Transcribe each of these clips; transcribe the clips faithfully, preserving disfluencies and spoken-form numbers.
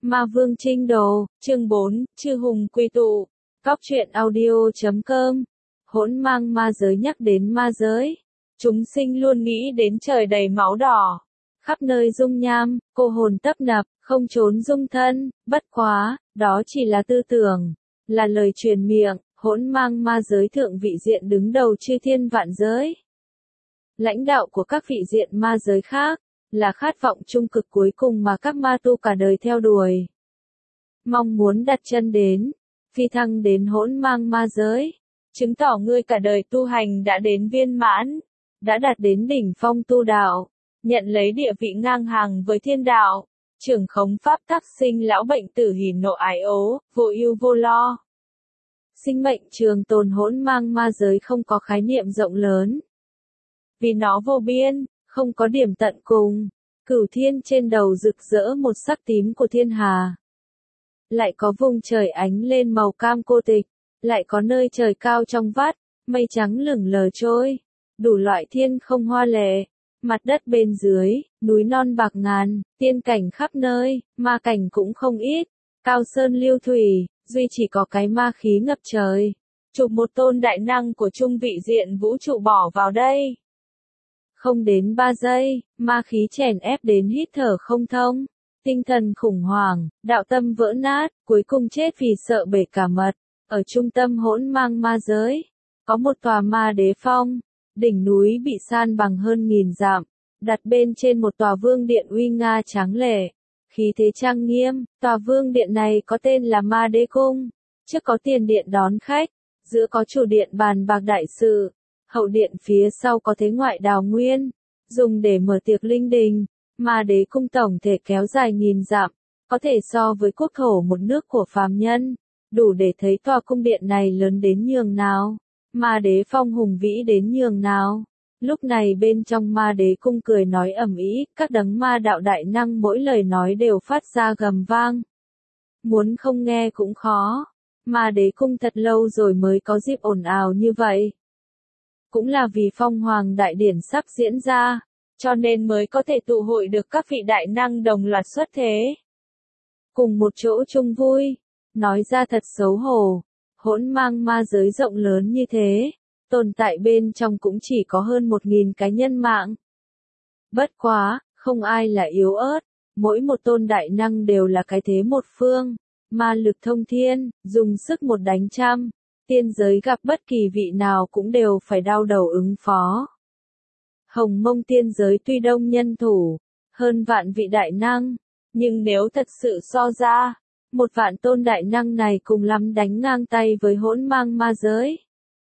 Ma Vương Trinh Đồ, chương bốn, Chư Hùng Quy Tụ, Cóc truyện audio chấm com. Hỗn mang ma giới. Nhắc đến ma giới, chúng sinh luôn nghĩ đến trời đầy máu đỏ, khắp nơi dung nham, cô hồn tấp nập, không trốn dung thân. Bất quá, đó chỉ là tư tưởng, là lời truyền miệng. Hỗn mang ma giới thượng vị diện đứng đầu chư thiên vạn giới. Lãnh đạo của các vị diện ma giới khác, là khát vọng trung cực cuối cùng mà các ma tu cả đời theo đuổi. Mong muốn đặt chân đến, phi thăng đến hỗn mang ma giới, chứng tỏ ngươi cả đời tu hành đã đến viên mãn, đã đạt đến đỉnh phong tu đạo, nhận lấy địa vị ngang hàng với thiên đạo, trưởng khống pháp tắc sinh lão bệnh tử hỉ nộ ái ố, vô ưu vô lo. Sinh mệnh trường tồn hỗn mang ma giới không có khái niệm rộng lớn, vì nó vô biên, không có điểm tận cùng. Cửu thiên trên đầu rực rỡ một sắc tím của thiên hà, lại có vùng trời ánh lên màu cam cô tịch, lại có nơi trời cao trong vắt, mây trắng lửng lờ trôi, đủ loại thiên không hoa lệ, mặt đất bên dưới, núi non bạc ngàn, tiên cảnh khắp nơi, ma cảnh cũng không ít, cao sơn lưu thủy, duy chỉ có cái ma khí ngập trời. Chụp một tôn đại năng của trung vị diện vũ trụ bỏ vào đây. Không đến ba giây, ma khí chèn ép đến hít thở không thông, tinh thần khủng hoảng, đạo tâm vỡ nát, cuối cùng chết vì sợ bể cả mật. Ở trung tâm hỗn mang ma giới, có một tòa ma đế phong, đỉnh núi bị san bằng hơn nghìn dặm, đặt bên trên một tòa vương điện uy nga tráng lệ, khí thế trang nghiêm. Tòa vương điện này có tên là Ma Đế Cung, trước có tiền điện đón khách, giữa có chủ điện bàn bạc đại sự, hậu điện phía sau có thế ngoại đào nguyên, dùng để mở tiệc linh đình. Ma Đế Cung tổng thể kéo dài nghìn dặm, có thể so với quốc thổ một nước của phàm nhân, đủ để thấy tòa cung điện này lớn đến nhường nào, Ma Đế Phong hùng vĩ đến nhường nào. Lúc này bên trong Ma Đế Cung cười nói ầm ĩ, các đấng ma đạo đại năng mỗi lời nói đều phát ra gầm vang. Muốn không nghe cũng khó. Ma Đế Cung thật lâu rồi mới có dịp ồn ào như vậy. Cũng là vì Phong Hoàng Đại Điển sắp diễn ra, cho nên mới có thể tụ hội được các vị đại năng đồng loạt xuất thế. Cùng một chỗ chung vui, nói ra thật xấu hổ, hỗn mang ma giới rộng lớn như thế, tồn tại bên trong cũng chỉ có hơn một nghìn cái nhân mạng. Bất quá, không ai là yếu ớt, mỗi một tôn đại năng đều là cái thế một phương, ma lực thông thiên, dùng sức một đánh trăm, tiên giới gặp bất kỳ vị nào cũng đều phải đau đầu ứng phó. Hồng Mông tiên giới tuy đông nhân thủ, hơn vạn vị đại năng, nhưng nếu thật sự so ra, một vạn tôn đại năng này cùng lắm đánh ngang tay với hỗn mang ma giới.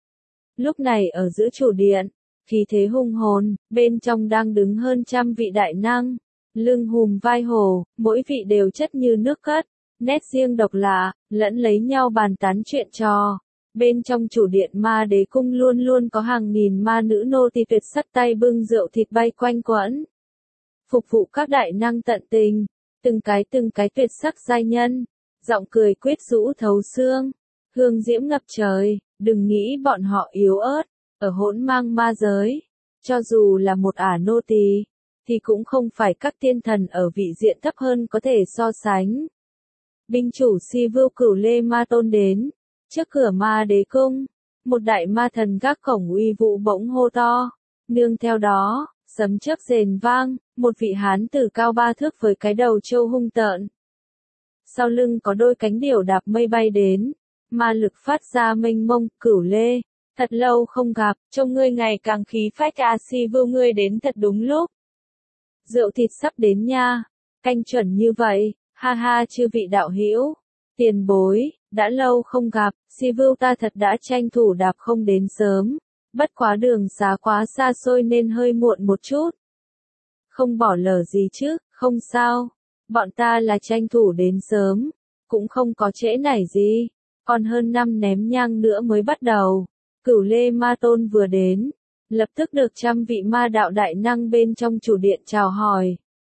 Lúc này ở giữa chủ điện, khí thế hung hồn, bên trong đang đứng hơn trăm vị đại năng, lưng hùm vai hổ, mỗi vị đều chất như nước cất, nét riêng độc lạ, lẫn lấy nhau bàn tán chuyện trò. Bên trong chủ điện Ma Đế Cung luôn luôn có hàng nghìn ma nữ nô tỳ tuyệt sắc tay bưng rượu thịt bay quanh quẩn, phục vụ các đại năng tận tình, từng cái từng cái tuyệt sắc giai nhân, giọng cười quyết rũ thấu xương, hương diễm ngập trời. Đừng nghĩ bọn họ yếu ớt, ở hỗn mang ma giới, cho dù là một ả nô tỳ, thì cũng không phải các tiên thần ở vị diện thấp hơn có thể so sánh. Binh chủ Si Vưu Cửu Lê Ma Tôn đến, trước cửa Ma Đế Cung, một đại ma thần gác cổng uy vũ bỗng hô to, nương theo đó, sấm chớp rền vang, một vị hán tử cao ba thước với cái đầu trâu hung tợn. Sau lưng có đôi cánh điểu đạp mây bay đến. Ma lực phát ra mênh mông. Cửu Lê, thật lâu không gặp, trông ngươi ngày càng khí phách à. Si Vưu ngươi đến thật đúng lúc. Rượu thịt sắp đến nha, canh chuẩn như vậy, ha ha. Chư vị đạo hữu, tiền bối, đã lâu không gặp. Si Vưu ta thật đã tranh thủ đạp không đến sớm, bất quá đường xá quá xa xôi nên hơi muộn một chút. Không bỏ lỡ gì chứ, không sao, bọn ta là tranh thủ đến sớm, cũng không có trễ nải gì. Còn hơn năm ném nhang nữa mới bắt đầu. Cửu Lê Ma Tôn vừa đến, lập tức được trăm vị ma đạo đại năng bên trong chủ điện chào hỏi.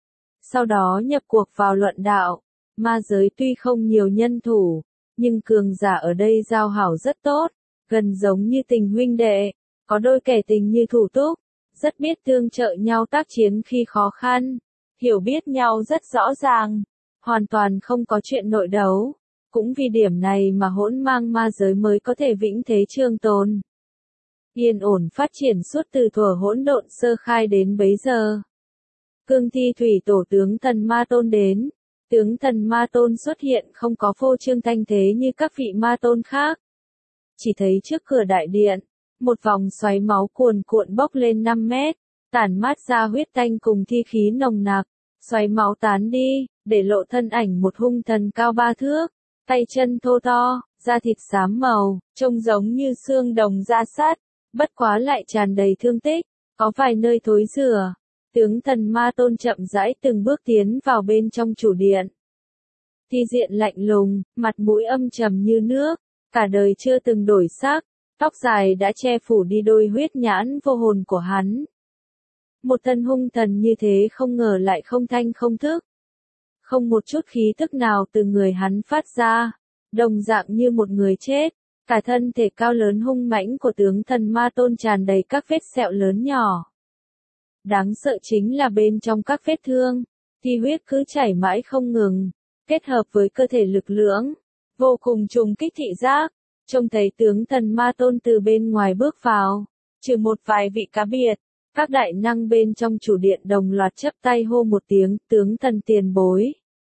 Sau đó nhập cuộc vào luận đạo. Ma giới tuy không nhiều nhân thủ, nhưng cường giả ở đây giao hảo rất tốt, gần giống như tình huynh đệ, có đôi kẻ tình như thủ túc, rất biết tương trợ nhau tác chiến khi khó khăn, hiểu biết nhau rất rõ ràng. hoàn toàn không có chuyện nội đấu. Cũng vì điểm này mà hỗn mang ma giới mới có thể vĩnh thế trường tồn. Yên ổn phát triển suốt từ thuở hỗn độn sơ khai đến bấy giờ. Cương thi thủy tổ tướng thần ma tôn đến. Tướng thần ma tôn xuất hiện không có phô trương thanh thế như các vị ma tôn khác. Chỉ thấy trước cửa đại điện, một vòng xoáy máu cuồn cuộn bốc lên năm mét, tản mát ra huyết tanh cùng thi khí nồng nặc. Xoáy máu tán đi, để lộ thân ảnh một hung thần cao ba thước, tay chân thô to, da thịt xám màu, trông giống như xương đồng da sắt, bất quá lại tràn đầy thương tích, có vài nơi thối rữa. Tướng thần ma tôn chậm rãi từng bước tiến vào bên trong chủ điện. Thi diện lạnh lùng, mặt mũi âm trầm như nước, cả đời chưa từng đổi sắc, tóc dài đã che phủ đi đôi huyết nhãn vô hồn của hắn. Một thân hung thần như thế không ngờ lại không thanh không thức. Không một chút khí tức nào từ người hắn phát ra, đồng dạng như một người chết. Cả thân thể cao lớn hung mãnh của tướng thần ma tôn tràn đầy các vết sẹo lớn nhỏ. Đáng sợ chính là bên trong các vết thương, thì huyết cứ chảy mãi không ngừng, kết hợp với cơ thể lực lưỡng, vô cùng trùng kích thị giác. Trông thấy tướng thần ma tôn từ bên ngoài bước vào, trừ một vài vị cá biệt, các đại năng bên trong chủ điện đồng loạt chắp tay hô một tiếng, tướng thần tiền bối.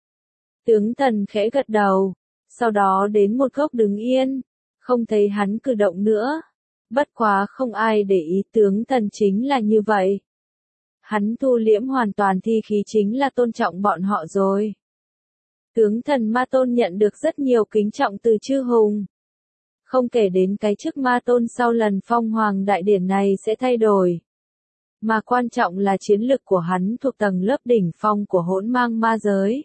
Tướng thần khẽ gật đầu, sau đó đến một góc đứng yên, không thấy hắn cử động nữa. Bất quá không ai để ý tướng thần chính là như vậy. Hắn thu liễm hoàn toàn thi khí chính là tôn trọng bọn họ rồi. Tướng thần ma tôn nhận được rất nhiều kính trọng từ chư hùng. Không kể đến cái chức ma tôn sau lần phong hoàng đại điển này sẽ thay đổi. Mà quan trọng là chiến lực của hắn thuộc tầng lớp đỉnh phong của hỗn mang ma giới.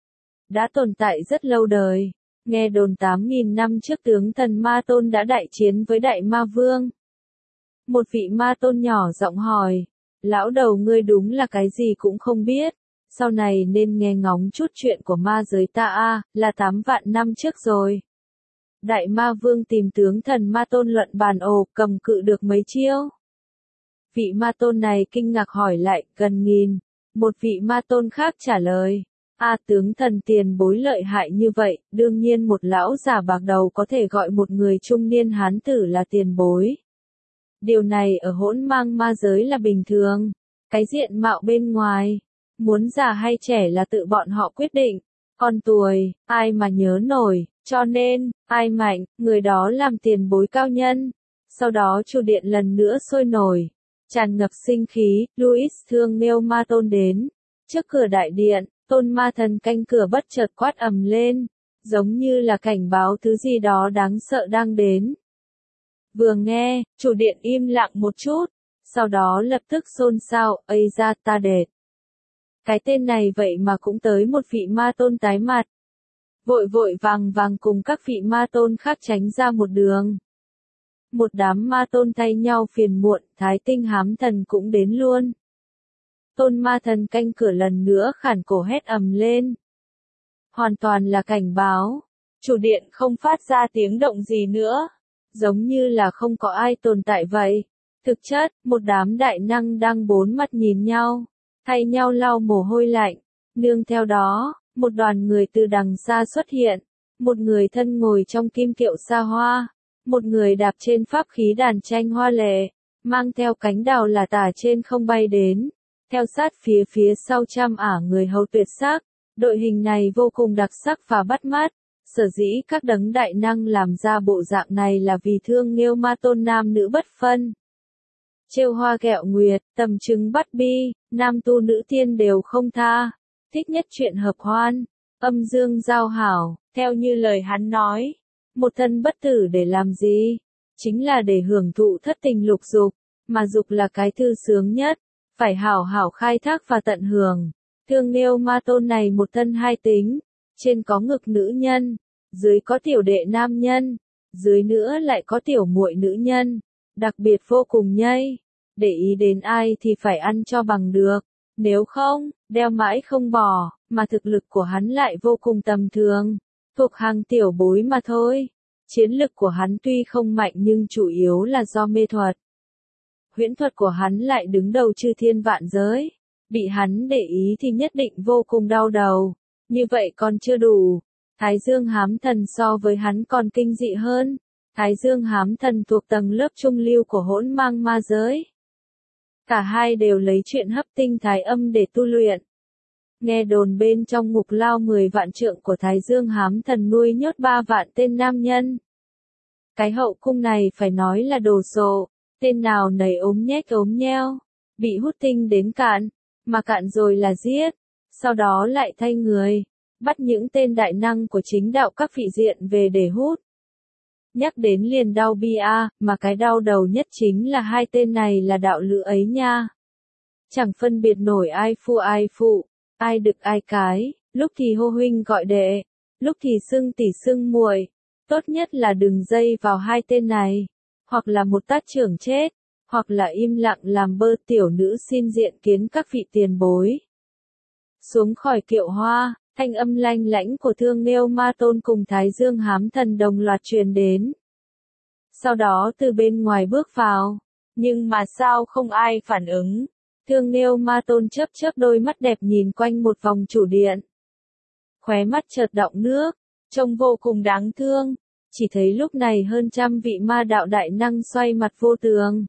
Đã tồn tại rất lâu đời, nghe đồn tám nghìn năm trước tướng thần ma tôn đã đại chiến với đại ma vương. Một vị ma tôn nhỏ giọng hỏi, lão đầu ngươi đúng là cái gì cũng không biết, sau này nên nghe ngóng chút chuyện của ma giới ta a, là tám vạn năm trước rồi. Đại ma vương tìm tướng thần ma tôn luận bàn ồ, cầm cự được mấy chiêu. Vị ma tôn này kinh ngạc hỏi lại, gần nghìn. Một vị ma tôn khác trả lời, a tướng thần tiền bối lợi hại như vậy, đương nhiên một lão già bạc đầu có thể gọi một người trung niên hán tử là tiền bối. Điều này ở hỗn mang ma giới là bình thường. Cái diện mạo bên ngoài, muốn già hay trẻ là tự bọn họ quyết định. Còn tuổi, ai mà nhớ nổi, cho nên, ai mạnh, người đó làm tiền bối cao nhân. Sau đó chủ điện lần nữa sôi nổi, tràn ngập sinh khí, Louis thương nêu ma tôn đến. Trước cửa đại điện, tôn ma thần canh cửa bất chợt quát ầm lên, giống như là cảnh báo thứ gì đó đáng sợ đang đến. Vừa nghe, chủ điện im lặng một chút, sau đó lập tức xôn xao, ây ra ta đệt. Cái tên này vậy mà cũng tới một vị ma tôn tái mặt. Vội vội vàng vàng cùng các vị ma tôn khác tránh ra một đường. Một đám ma tôn thay nhau phiền muộn, thái tinh hám thần cũng đến luôn. Tôn ma thần canh cửa lần nữa khản cổ hét ầm lên. Hoàn toàn là cảnh báo. Chủ điện không phát ra tiếng động gì nữa. Giống như là không có ai tồn tại vậy. Thực chất, một đám đại năng đang bốn mắt nhìn nhau, thay nhau lau mồ hôi lạnh. Nương theo đó, một đoàn người từ đằng xa xuất hiện. Một người thân ngồi trong kim kiệu xa hoa. Một người đạp trên pháp khí đàn tranh hoa lệ, mang theo cánh đào là tả trên không bay đến. Theo sát phía phía sau trăm ả người hầu tuyệt sắc. Đội hình này vô cùng đặc sắc và bắt mắt. Sở dĩ các đấng đại năng làm ra bộ dạng này là vì thương nghêu ma tôn nam nữ bất phân. Trêu hoa ghẹo nguyệt, tầm trứng bắt bi, nam tu nữ tiên đều không tha. Thích nhất chuyện hợp hoan, âm dương giao hảo, theo như lời hắn nói. Một thân bất tử để làm gì? Chính là để hưởng thụ thất tình lục dục, mà dục là cái thư sướng nhất, phải hảo hảo khai thác và tận hưởng. Thương nghêu ma tôn này một thân hai tính, trên có ngực nữ nhân, dưới có tiểu đệ nam nhân, dưới nữa lại có tiểu muội nữ nhân, đặc biệt vô cùng nhây. Để ý đến ai thì phải ăn cho bằng được, nếu không, đeo mãi không bỏ, mà thực lực của hắn lại vô cùng tầm thường, thuộc hàng tiểu bối mà thôi. Chiến lực của hắn tuy không mạnh nhưng chủ yếu là do mê thuật. Huyễn thuật của hắn lại đứng đầu chư thiên vạn giới. Bị hắn để ý thì nhất định vô cùng đau đầu. Như vậy còn chưa đủ. Thái Dương Hám Thần so với hắn còn kinh dị hơn. Thái Dương Hám Thần thuộc tầng lớp trung lưu của hỗn mang ma giới. Cả hai đều lấy chuyện hấp tinh thái âm để tu luyện. Nghe đồn bên trong ngục lao mười vạn trượng của Thái Dương Hám Thần nuôi nhốt ba vạn tên nam nhân. Cái hậu cung này phải nói là đồ sộ, tên nào nấy ốm nhách ốm nheo, bị hút tinh đến cạn, mà cạn rồi là giết, sau đó lại thay người, bắt những tên đại năng của chính đạo các vị diện về để hút. Nhắc đến liền đau bi a, mà cái đau đầu nhất chính là hai tên này là đạo lữ ấy nha. Chẳng phân biệt nổi ai phu ai phụ, ai đực ai cái, lúc thì hô huynh gọi đệ, lúc thì xưng tỷ xưng muội. Tốt nhất là đừng dây vào hai tên này, hoặc là một tát trưởng chết, hoặc là im lặng làm bơ. Tiểu nữ xin diện kiến các vị tiền bối. Xuống khỏi kiệu hoa, thanh âm lanh lãnh của Thương Nghêu Ma Tôn cùng Thái Dương Hám Thần đồng loạt truyền đến. Sau đó từ bên ngoài bước vào, nhưng mà sao không ai phản ứng. Thương Nghêu Ma Tôn chớp chớp đôi mắt đẹp nhìn quanh một vòng chủ điện. Khóe mắt chợt đọng nước, trông vô cùng đáng thương. Chỉ thấy lúc này hơn trăm vị ma đạo đại năng xoay mặt vô tường.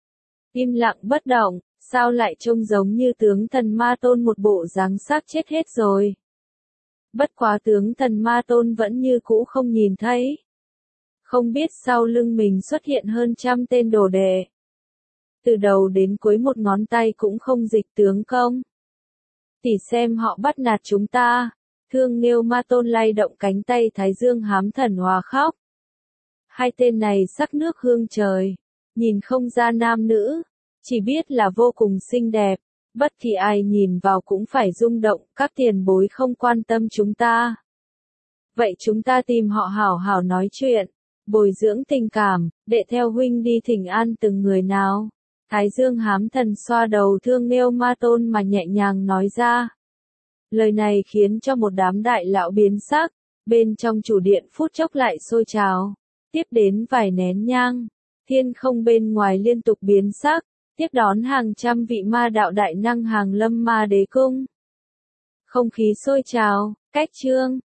Im lặng bất động, sao lại trông giống như tướng thần Ma Tôn một bộ dáng xác chết hết rồi. Bất quá tướng thần Ma Tôn vẫn như cũ không nhìn thấy. Không biết sau lưng mình xuất hiện hơn trăm tên đồ đệ. Từ đầu đến cuối một ngón tay cũng không dịch tướng công. Tỉ xem họ bắt nạt chúng ta. Thương Nghêu Ma Tôn lay động cánh tay Thái Dương Hám Thần hòa khóc. Hai tên này sắc nước hương trời, nhìn không ra nam nữ, chỉ biết là vô cùng xinh đẹp, bất kỳ ai nhìn vào cũng phải rung động. Các tiền bối không quan tâm chúng ta. Vậy chúng ta tìm họ hảo hảo nói chuyện, bồi dưỡng tình cảm, để theo huynh đi thỉnh an từng người nào. Thái Dương Hám Thần xoa đầu Thương Nghêu Ma Tôn mà nhẹ nhàng nói ra. Lời này khiến cho một đám đại lão biến sắc, bên trong chủ điện phút chốc lại sôi trào. Tiếp đến vài nén nhang, thiên không bên ngoài liên tục biến sắc, tiếp đón hàng trăm vị ma đạo đại năng hàng lâm ma đế cung. Không khí sôi trào, cách chương.